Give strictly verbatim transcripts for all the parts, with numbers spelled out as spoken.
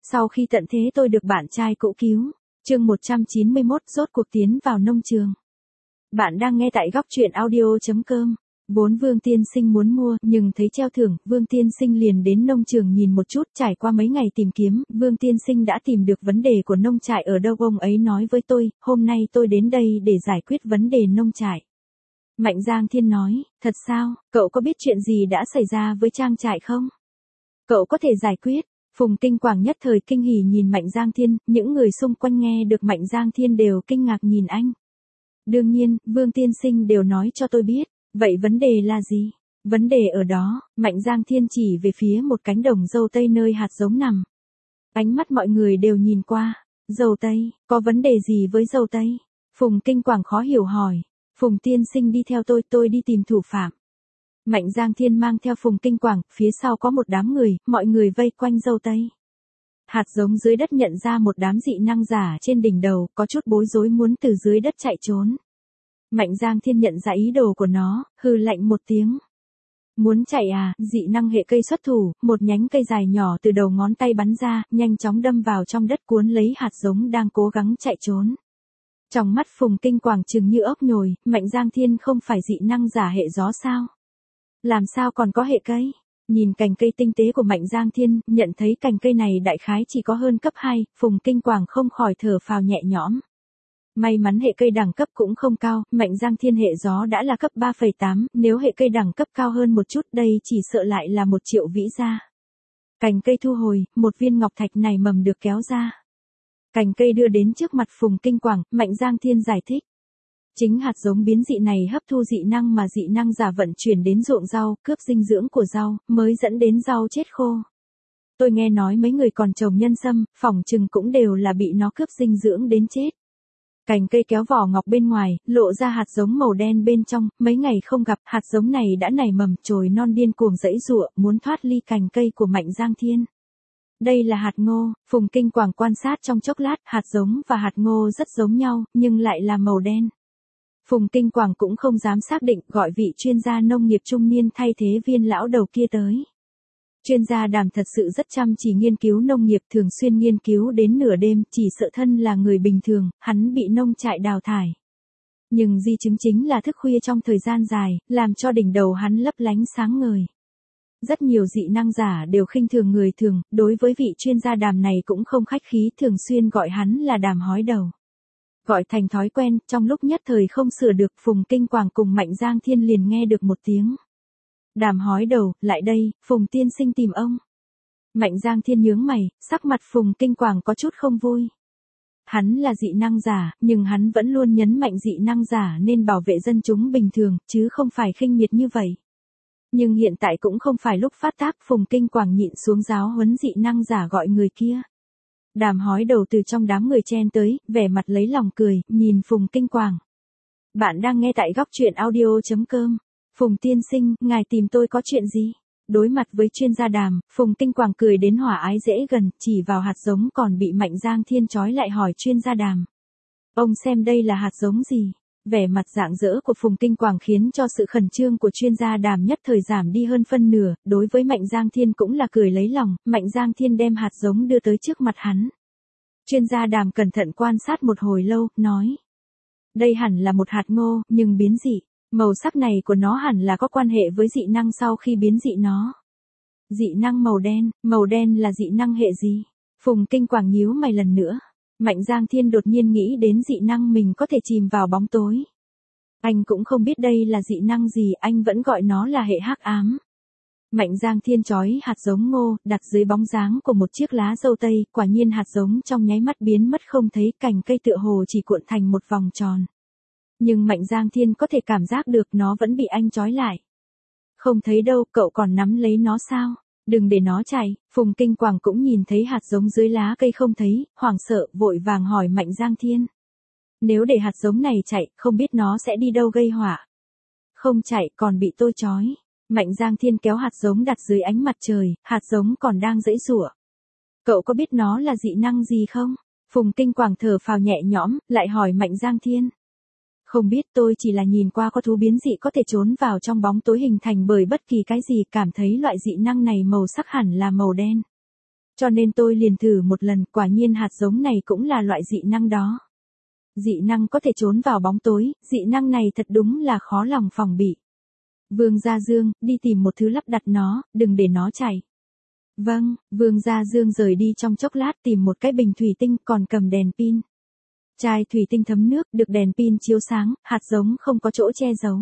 Sau khi tận thế tôi được bạn trai cũ cứu. Chương một trăm chín mươi mốt rốt cuộc tiến vào nông trường. Bạn đang nghe tại góc truyện audio chấm com. Vốn Vương Tiên Sinh muốn mua, nhưng thấy treo thưởng, Vương Tiên Sinh liền đến nông trường nhìn một chút. Trải qua mấy ngày tìm kiếm, Vương Tiên Sinh đã tìm được vấn đề của nông trại ở đâu. Ông ấy nói với tôi, hôm nay tôi đến đây để giải quyết vấn đề nông trại. Mạnh Giang Thiên nói, thật sao, cậu có biết chuyện gì đã xảy ra với trang trại không? Cậu có thể giải quyết. Phùng Kinh Quảng nhất thời kinh hỉ nhìn Mạnh Giang Thiên, những người xung quanh nghe được Mạnh Giang Thiên đều kinh ngạc nhìn anh. Đương nhiên, Vương Tiên Sinh đều nói cho tôi biết, vậy vấn đề là gì? Vấn đề ở đó, Mạnh Giang Thiên chỉ về phía một cánh đồng dâu tây nơi hạt giống nằm. Ánh mắt mọi người đều nhìn qua, dâu tây, có vấn đề gì với dâu tây? Phùng Kinh Quảng khó hiểu hỏi, Phùng Tiên Sinh đi theo tôi, tôi đi tìm thủ phạm. Mạnh Giang Thiên mang theo Phùng Kinh Quảng, phía sau có một đám người, mọi người vây quanh dâu tây. Hạt giống dưới đất nhận ra một đám dị năng giả trên đỉnh đầu, có chút bối rối muốn từ dưới đất chạy trốn. Mạnh Giang Thiên nhận ra ý đồ của nó, hừ lạnh một tiếng. Muốn chạy à, dị năng hệ cây xuất thủ, một nhánh cây dài nhỏ từ đầu ngón tay bắn ra, nhanh chóng đâm vào trong đất cuốn lấy hạt giống đang cố gắng chạy trốn. Trong mắt Phùng Kinh Quảng trừng như ốc nhồi, Mạnh Giang Thiên không phải dị năng giả hệ gió sao? Làm sao còn có hệ cây? Nhìn cành cây tinh tế của Mạnh Giang Thiên, nhận thấy cành cây này đại khái chỉ có hơn cấp hai, Phùng Kinh Quảng không khỏi thở phào nhẹ nhõm. May mắn hệ cây đẳng cấp cũng không cao, Mạnh Giang Thiên hệ gió đã là cấp ba phẩy tám, nếu hệ cây đẳng cấp cao hơn một chút đây chỉ sợ lại là một triệu vĩ gia. Cành cây thu hồi, một viên ngọc thạch này mầm được kéo ra. Cành cây đưa đến trước mặt Phùng Kinh Quảng, Mạnh Giang Thiên giải thích. Chính hạt giống biến dị này hấp thu dị năng mà dị năng giả vận chuyển đến ruộng rau, cướp dinh dưỡng của rau, mới dẫn đến rau chết khô. Tôi nghe nói mấy người còn trồng nhân sâm, phỏng chừng cũng đều là bị nó cướp dinh dưỡng đến chết. Cành cây kéo vỏ ngọc bên ngoài, lộ ra hạt giống màu đen bên trong, mấy ngày không gặp, hạt giống này đã nảy mầm, chồi non điên cuồng giãy giụa, muốn thoát ly cành cây của Mạnh Giang Thiên. Đây là hạt ngô, Phùng Kinh Quảng quan sát trong chốc lát, hạt giống và hạt ngô rất giống nhau, nhưng lại là màu đen. Phùng Kinh Quảng cũng không dám xác định, gọi vị chuyên gia nông nghiệp trung niên thay thế viên lão đầu kia tới. Chuyên gia Đàm thật sự rất chăm chỉ nghiên cứu nông nghiệp, thường xuyên nghiên cứu đến nửa đêm, chỉ sợ thân là người bình thường, hắn bị nông trại đào thải. Nhưng di chứng chính là thức khuya trong thời gian dài, làm cho đỉnh đầu hắn lấp lánh sáng ngời. Rất nhiều dị năng giả đều khinh thường người thường, đối với vị chuyên gia Đàm này cũng không khách khí, thường xuyên gọi hắn là Đàm hói đầu. Gọi thành thói quen, trong lúc nhất thời không sửa được, Phùng Kinh Quảng cùng Mạnh Giang Thiên liền nghe được một tiếng. Đàm hói đầu, lại đây, Phùng Tiên Sinh tìm ông. Mạnh Giang Thiên nhướng mày, sắc mặt Phùng Kinh Quảng có chút không vui. Hắn là dị năng giả, nhưng hắn vẫn luôn nhấn mạnh dị năng giả nên bảo vệ dân chúng bình thường, chứ không phải khinh miệt như vậy. Nhưng hiện tại cũng không phải lúc phát tác, Phùng Kinh Quảng nhịn xuống giáo huấn dị năng giả gọi người kia. Đàm hói đầu từ trong đám người chen tới, vẻ mặt lấy lòng cười, nhìn Phùng Kinh Quảng. Bạn đang nghe tại góc truyện audio chấm com. Phùng Tiên Sinh, ngài tìm tôi có chuyện gì? Đối mặt với chuyên gia Đàm, Phùng Kinh Quảng cười đến hòa ái dễ gần, chỉ vào hạt giống còn bị Mạnh Giang Thiên trói lại hỏi chuyên gia Đàm. Ông xem đây là hạt giống gì? Vẻ mặt rạng rỡ của Phùng Kinh Quảng khiến cho sự khẩn trương của chuyên gia Đàm nhất thời giảm đi hơn phân nửa, đối với Mạnh Giang Thiên cũng là cười lấy lòng, Mạnh Giang Thiên đem hạt giống đưa tới trước mặt hắn. Chuyên gia Đàm cẩn thận quan sát một hồi lâu, nói. Đây hẳn là một hạt ngô, nhưng biến dị, màu sắc này của nó hẳn là có quan hệ với dị năng sau khi biến dị nó. Dị năng màu đen, màu đen là dị năng hệ gì? Phùng Kinh Quảng nhíu mày lần nữa. Mạnh Giang Thiên đột nhiên nghĩ đến dị năng mình có thể chìm vào bóng tối. Anh cũng không biết đây là dị năng gì, anh vẫn gọi nó là hệ hắc ám. Mạnh Giang Thiên trói hạt giống ngô, đặt dưới bóng dáng của một chiếc lá dâu tây, quả nhiên hạt giống trong nháy mắt biến mất không thấy, cành cây tựa hồ chỉ cuộn thành một vòng tròn. Nhưng Mạnh Giang Thiên có thể cảm giác được nó vẫn bị anh trói lại. Không thấy đâu, cậu còn nắm lấy nó sao? Đừng để nó chạy. Phùng Kinh Quảng cũng nhìn thấy hạt giống dưới lá cây không thấy, hoảng sợ, vội vàng hỏi Mạnh Giang Thiên. Nếu để hạt giống này chạy, không biết nó sẽ đi đâu gây họa. Không chạy, còn bị tôi trói. Mạnh Giang Thiên kéo hạt giống đặt dưới ánh mặt trời, hạt giống còn đang giãy giụa. Cậu có biết nó là dị năng gì không? Phùng Kinh Quảng thở phào nhẹ nhõm, lại hỏi Mạnh Giang Thiên. Không biết, tôi chỉ là nhìn qua có thú biến dị có thể trốn vào trong bóng tối hình thành bởi bất kỳ cái gì, cảm thấy loại dị năng này màu sắc hẳn là màu đen. Cho nên tôi liền thử một lần, quả nhiên hạt giống này cũng là loại dị năng đó. Dị năng có thể trốn vào bóng tối, dị năng này thật đúng là khó lòng phòng bị. Vương Gia Dương, đi tìm một thứ lắp đặt nó, đừng để nó chảy. Vâng, Vương Gia Dương rời đi trong chốc lát tìm một cái bình thủy tinh còn cầm đèn pin. Chai thủy tinh thấm nước, được đèn pin chiếu sáng, hạt giống không có chỗ che giấu.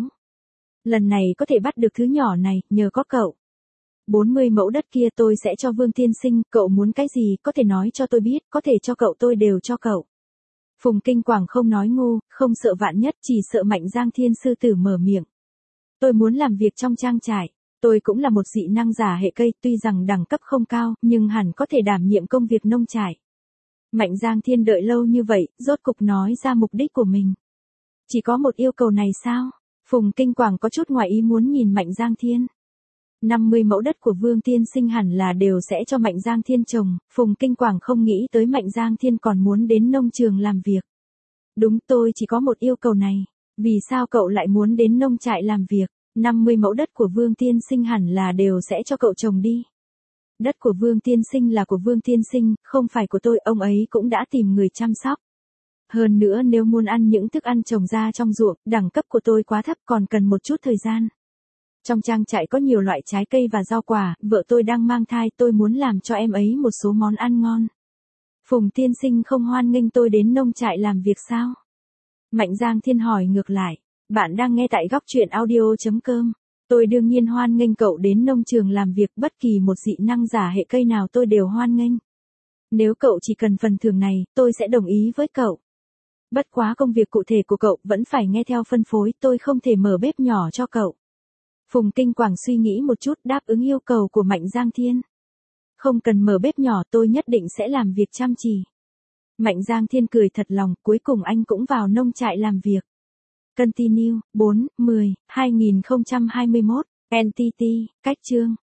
Lần này có thể bắt được thứ nhỏ này, nhờ có cậu. bốn mươi mẫu đất kia tôi sẽ cho Vương tiên sinh, cậu muốn cái gì, có thể nói cho tôi biết, có thể cho cậu tôi đều cho cậu. Phùng Kinh Quảng không nói ngu, không sợ vạn nhất, chỉ sợ Mạnh Giang Thiên sư tử mở miệng. Tôi muốn làm việc trong trang trại, tôi cũng là một dị năng giả hệ cây, tuy rằng đẳng cấp không cao, nhưng hẳn có thể đảm nhiệm công việc nông trại. Mạnh Giang Thiên đợi lâu như vậy, rốt cục nói ra mục đích của mình. Chỉ có một yêu cầu này sao? Phùng Kinh Quảng có chút ngoài ý muốn nhìn Mạnh Giang Thiên. năm mươi mẫu đất của Vương tiên sinh hẳn là đều sẽ cho Mạnh Giang Thiên trồng, Phùng Kinh Quảng không nghĩ tới Mạnh Giang Thiên còn muốn đến nông trường làm việc. Đúng, tôi chỉ có một yêu cầu này, vì sao cậu lại muốn đến nông trại làm việc, năm mươi mẫu đất của Vương tiên sinh hẳn là đều sẽ cho cậu trồng đi. Đất của Vương tiên sinh là của Vương tiên sinh, không phải của tôi, ông ấy cũng đã tìm người chăm sóc. Hơn nữa nếu muốn ăn những thức ăn trồng ra trong ruộng, đẳng cấp của tôi quá thấp còn cần một chút thời gian. Trong trang trại có nhiều loại trái cây và rau quả, vợ tôi đang mang thai, tôi muốn làm cho em ấy một số món ăn ngon. Phùng tiên sinh không hoan nghênh tôi đến nông trại làm việc sao? Mạnh Giang Thiên hỏi ngược lại, bạn đang nghe tại góc truyện audio chấm com. Tôi đương nhiên hoan nghênh cậu đến nông trường làm việc, bất kỳ một dị năng giả hệ cây nào tôi đều hoan nghênh. Nếu cậu chỉ cần phần thưởng này, tôi sẽ đồng ý với cậu. Bất quá công việc cụ thể của cậu vẫn phải nghe theo phân phối, tôi không thể mở bếp nhỏ cho cậu. Phùng Kinh Quảng suy nghĩ một chút, đáp ứng yêu cầu của Mạnh Giang Thiên. Không cần mở bếp nhỏ, tôi nhất định sẽ làm việc chăm chỉ. Mạnh Giang Thiên cười thật lòng, cuối cùng anh cũng vào nông trại làm việc. Continue, bốn, mười, hai nghìn không trăm hai mươi mốt, en tê tê, cách chương.